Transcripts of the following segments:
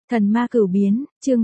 Thần ma cửu biến, chương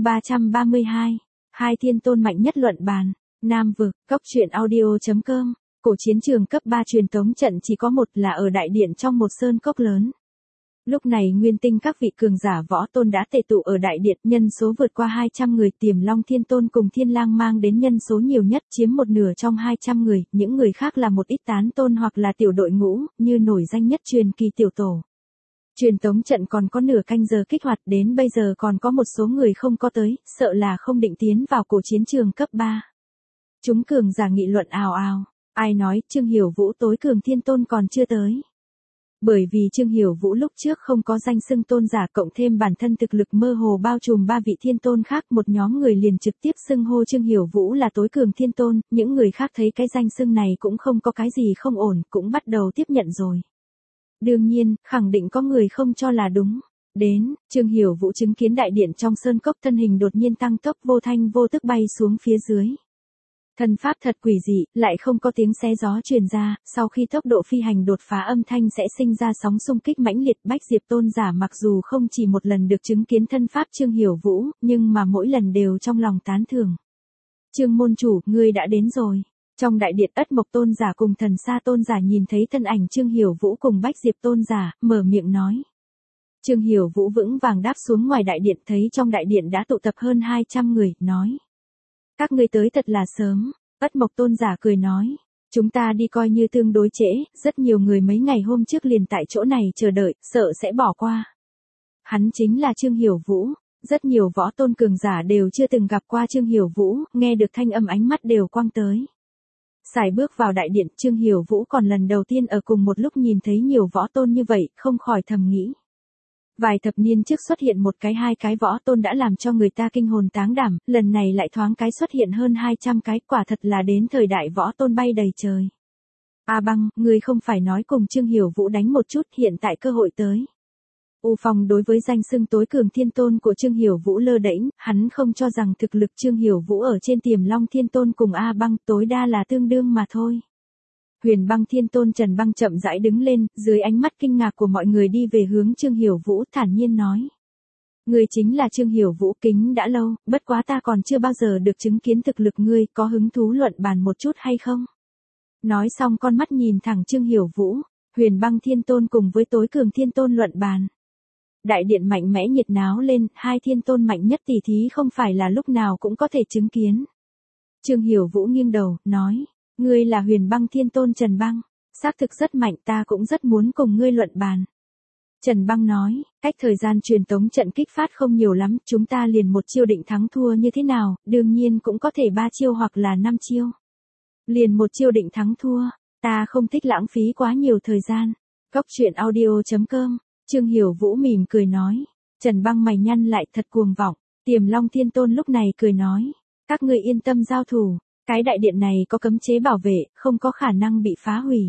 332. Hai thiên tôn mạnh nhất luận bàn. Nam vực, cốc truyện audio.com. Cổ chiến trường cấp 3 truyền tống trận chỉ có một là ở đại điện trong một sơn cốc lớn. Lúc này nguyên tinh các vị cường giả võ tôn đã tề tụ ở đại điện, nhân số vượt qua 200 người, Tiềm Long Thiên Tôn cùng Thiên Lang mang đến nhân số nhiều nhất, chiếm một nửa trong 200 người, những người khác là một ít tán tôn hoặc là tiểu đội ngũ, như nổi danh nhất truyền kỳ tiểu tổ. Truyền tống trận còn có nửa canh giờ kích hoạt, đến bây giờ còn có một số người không có tới, sợ là không định tiến vào cổ chiến trường cấp 3. Chúng cường giả nghị luận ào ào, ai nói Trương Hiểu Vũ tối cường thiên tôn còn chưa tới. Bởi vì Trương Hiểu Vũ lúc trước không có danh xưng tôn giả, cộng thêm bản thân thực lực mơ hồ bao trùm ba vị thiên tôn khác, một nhóm người liền trực tiếp xưng hô Trương Hiểu Vũ là tối cường thiên tôn, những người khác thấy cái danh xưng này cũng không có cái gì không ổn, cũng bắt đầu tiếp nhận rồi. Đương nhiên, khẳng định có người không cho là đúng. Đến, Trương Hiểu Vũ chứng kiến đại điện trong sơn cốc, thân hình đột nhiên tăng tốc, vô thanh vô tức bay xuống phía dưới. Thân pháp thật quỷ dị, lại không có tiếng xé gió truyền ra, sau khi tốc độ phi hành đột phá âm thanh sẽ sinh ra sóng xung kích mãnh liệt. Bách Diệp tôn giả mặc dù không chỉ một lần được chứng kiến thân pháp Trương Hiểu Vũ, nhưng mà mỗi lần đều trong lòng tán thưởng. Trương môn chủ, ngươi đã đến rồi. Trong đại điện, Ất Mộc tôn giả cùng Thần Sa tôn giả nhìn thấy thân ảnh Trương Hiểu Vũ cùng Bách Diệp tôn giả, mở miệng nói. Trương Hiểu Vũ vững vàng đáp xuống ngoài đại điện, thấy trong đại điện đã tụ tập hơn 200 người, nói. Các ngươi tới thật là sớm. Ất Mộc tôn giả cười nói. Chúng ta đi coi như tương đối trễ, rất nhiều người mấy ngày hôm trước liền tại chỗ này chờ đợi, sợ sẽ bỏ qua. Hắn chính là Trương Hiểu Vũ. Rất nhiều võ tôn cường giả đều chưa từng gặp qua Trương Hiểu Vũ, nghe được thanh âm ánh mắt đều quang tới. Sải bước vào đại điện, Trương Hiểu Vũ còn lần đầu tiên ở cùng một lúc nhìn thấy nhiều võ tôn như vậy, không khỏi thầm nghĩ. Vài thập niên trước xuất hiện một cái hai cái võ tôn đã làm cho người ta kinh hồn táng đảm, lần này lại thoáng cái xuất hiện hơn 200 cái, quả thật là đến thời đại võ tôn bay đầy trời. A Băng, ngươi không phải nói cùng Trương Hiểu Vũ đánh một chút, hiện tại cơ hội tới. U Phong đối với danh xưng tối cường thiên tôn của Trương Hiểu Vũ lơ đễnh, hắn không cho rằng thực lực Trương Hiểu Vũ ở trên Tiềm Long Thiên Tôn cùng A Băng tối đa là tương đương mà thôi. Huyền Băng Thiên Tôn Trần Băng chậm rãi đứng lên, dưới ánh mắt kinh ngạc của mọi người đi về hướng Trương Hiểu Vũ, thản nhiên nói. Ngươi chính là Trương Hiểu Vũ, kính đã lâu, bất quá ta còn chưa bao giờ được chứng kiến thực lực ngươi, có hứng thú luận bàn một chút hay không? Nói xong con mắt nhìn thẳng Trương Hiểu Vũ, Huyền Băng Thiên Tôn cùng với tối cường thiên tôn luận bàn. Đại điện mạnh mẽ nhiệt náo lên, hai thiên tôn mạnh nhất tỷ thí không phải là lúc nào cũng có thể chứng kiến. Trương Hiểu Vũ nghiêng đầu, nói, ngươi là Huyền Băng Thiên Tôn Trần Băng, xác thực rất mạnh, ta cũng rất muốn cùng ngươi luận bàn. Trần Băng nói, cách thời gian truyền tống trận kích phát không nhiều lắm, chúng ta liền một chiêu định thắng thua như thế nào, đương nhiên cũng có thể 3 chiêu hoặc là 5 chiêu. Liền một chiêu định thắng thua, ta không thích lãng phí quá nhiều thời gian. Cốc truyện audio.com. Trương Hiểu Vũ mỉm cười nói. Trần Băng mày nhăn lại, thật cuồng vọng. Tiềm Long Thiên Tôn lúc này cười nói. Các ngươi yên tâm giao thủ. Cái đại điện này có cấm chế bảo vệ, không có khả năng bị phá hủy.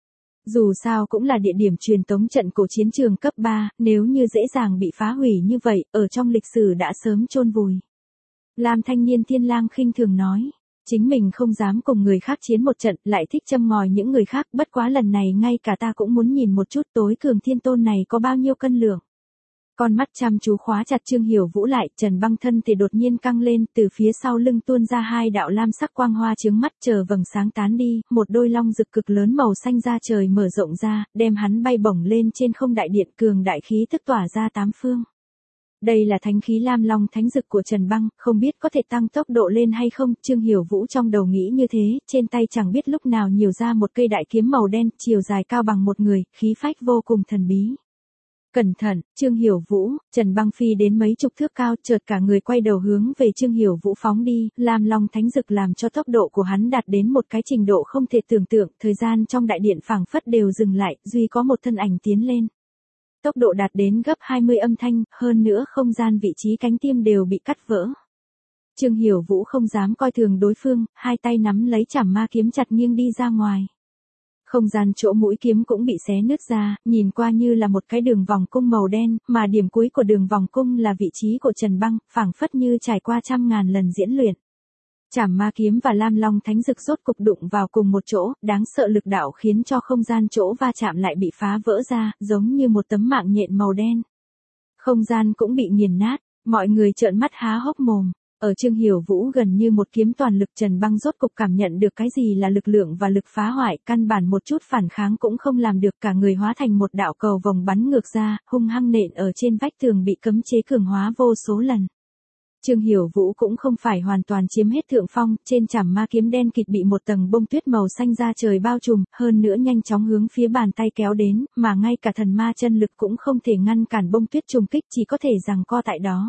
Dù sao cũng là địa điểm truyền tống trận cổ chiến trường cấp 3, nếu như dễ dàng bị phá hủy như vậy, ở trong lịch sử đã sớm chôn vùi. Lam thanh niên Thiên Lang khinh thường nói. Chính mình không dám cùng người khác chiến một trận, lại thích châm ngòi những người khác, bất quá lần này ngay cả ta cũng muốn nhìn một chút tối cường thiên tôn này có bao nhiêu cân lượng. Con mắt chăm chú khóa chặt Trương Hiểu Vũ lại, Trần Băng thân thì đột nhiên căng lên, từ phía sau lưng tuôn ra hai đạo lam sắc quang hoa chướng mắt, chờ vầng sáng tán đi, một đôi long rực cực lớn màu xanh da trời mở rộng ra, đem hắn bay bổng lên trên không, đại điện cường đại khí tức tỏa ra tám phương. Đây là thánh khí Lam Long Thánh Dực của Trần Băng, không biết có thể tăng tốc độ lên hay không, Trương Hiểu Vũ trong đầu nghĩ như thế, trên tay chẳng biết lúc nào nhiều ra một cây đại kiếm màu đen, chiều dài cao bằng một người, khí phách vô cùng thần bí. Cẩn thận, Trương Hiểu Vũ, Trần Băng phi đến mấy chục thước cao, chợt cả người quay đầu hướng về Trương Hiểu Vũ phóng đi, Lam Long Thánh Dực làm cho tốc độ của hắn đạt đến một cái trình độ không thể tưởng tượng, thời gian trong đại điện phảng phất đều dừng lại, duy có một thân ảnh tiến lên. Tốc độ đạt đến gấp 20 âm thanh, hơn nữa không gian vị trí cánh tim đều bị cắt vỡ. Trương Hiểu Vũ không dám coi thường đối phương, hai tay nắm lấy chảm ma kiếm chặt nghiêng đi ra ngoài. Không gian chỗ mũi kiếm cũng bị xé nứt ra, nhìn qua như là một cái đường vòng cung màu đen, mà điểm cuối của đường vòng cung là vị trí của Trần Băng, phảng phất như trải qua trăm ngàn lần diễn luyện. Chảm ma kiếm và Lam Long Thánh Dực rốt cục đụng vào cùng một chỗ, đáng sợ lực đạo khiến cho không gian chỗ va chạm lại bị phá vỡ ra, giống như một tấm mạng nhện màu đen. Không gian cũng bị nghiền nát, Mọi người trợn mắt há hốc mồm. Ở Trương Hiểu Vũ gần như một kiếm toàn lực, Trần Băng rốt cục cảm nhận được cái gì là lực lượng và lực phá hoại, căn bản một chút phản kháng cũng không làm được, cả người hóa thành một đạo cầu vòng bắn ngược ra, hung hăng nện ở trên vách tường bị cấm chế cường hóa vô số lần. Trương Hiểu Vũ cũng không phải hoàn toàn chiếm hết thượng phong, trên chảm ma kiếm đen kịt bị một tầng bông tuyết màu xanh da trời bao trùm, hơn nữa nhanh chóng hướng phía bàn tay kéo đến, mà ngay cả thần ma chân lực cũng không thể ngăn cản bông tuyết trùng kích, chỉ có thể giằng co tại đó.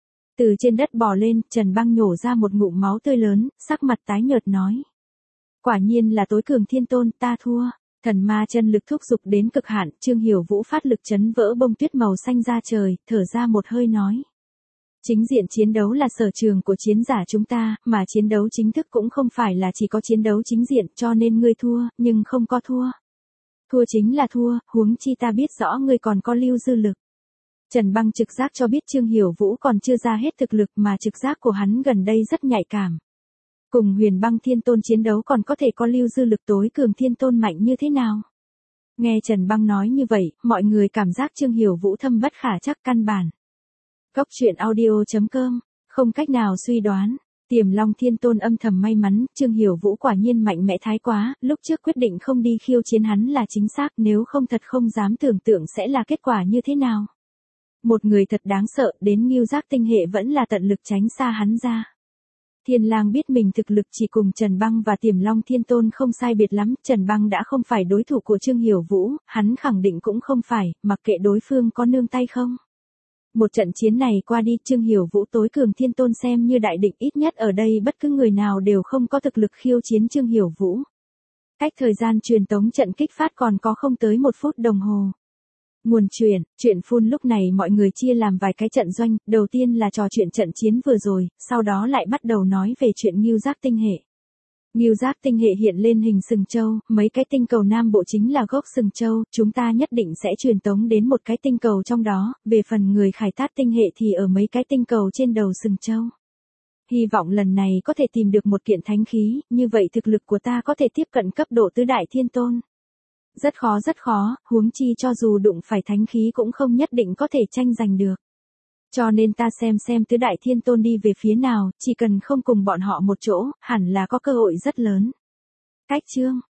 Từ trên đất bò lên, Trần Băng nhổ ra một ngụm máu tươi lớn, sắc mặt tái nhợt nói. Quả nhiên là tối cường thiên tôn, ta thua. Thần ma chân lực thúc giục đến cực hạn, Trương Hiểu Vũ phát lực chấn vỡ bông tuyết màu xanh da trời, thở ra một hơi nói. Chính diện chiến đấu là sở trường của chiến giả chúng ta, mà chiến đấu chính thức cũng không phải là chỉ có chiến đấu chính diện, cho nên ngươi thua, nhưng không có thua. Thua chính là thua, huống chi ta biết rõ ngươi còn có lưu dư lực. Trần Băng trực giác cho biết Trương Hiểu Vũ còn chưa ra hết thực lực, mà trực giác của hắn gần đây rất nhạy cảm. Cùng Huyền Băng Thiên Tôn chiến đấu còn có thể có lưu dư lực, tối cường thiên tôn mạnh như thế nào? Nghe Trần Băng nói như vậy, mọi người cảm giác Trương Hiểu Vũ thâm bất khả trắc, căn bản. Góc truyện audio.com, không cách nào suy đoán. Tiềm Long Thiên Tôn âm thầm may mắn, Trương Hiểu Vũ quả nhiên mạnh mẽ thái quá, lúc trước quyết định không đi khiêu chiến hắn là chính xác, nếu không thật không dám tưởng tượng sẽ là kết quả như thế nào. Một người thật đáng sợ, đến Ngưu Giác tinh hệ vẫn là tận lực tránh xa hắn ra. Thiên Lang biết mình thực lực chỉ cùng Trần Băng và Tiềm Long Thiên Tôn không sai biệt lắm, Trần Băng đã không phải đối thủ của Trương Hiểu Vũ, hắn khẳng định cũng không phải, mặc kệ đối phương có nương tay không. Một trận chiến này qua đi, Trương Hiểu Vũ tối cường thiên tôn xem như đại địch, ít nhất ở đây bất cứ người nào đều không có thực lực khiêu chiến Trương Hiểu Vũ. Cách thời gian truyền tống trận kích phát còn có không tới 1 phút đồng hồ. Nguồn chuyện phun lúc này mọi người chia làm vài cái trận doanh, đầu tiên là trò chuyện trận chiến vừa rồi, sau đó lại bắt đầu nói về chuyện Ngưu Giác tinh hệ. Ngưu Giác tinh hệ hiện lên hình sừng châu, mấy cái tinh cầu nam bộ chính là gốc sừng châu, chúng ta nhất định sẽ truyền tống đến một cái tinh cầu trong đó, về phần người khai thác tinh hệ thì ở mấy cái tinh cầu trên đầu sừng châu. Hy vọng lần này có thể tìm được một kiện thánh khí, như vậy thực lực của ta có thể tiếp cận cấp độ tứ đại thiên tôn. Rất khó, huống chi cho dù đụng phải thánh khí cũng không nhất định có thể tranh giành được. Cho nên ta xem tứ đại thiên tôn đi về phía nào, chỉ cần không cùng bọn họ một chỗ, hẳn là có cơ hội rất lớn. Cách chương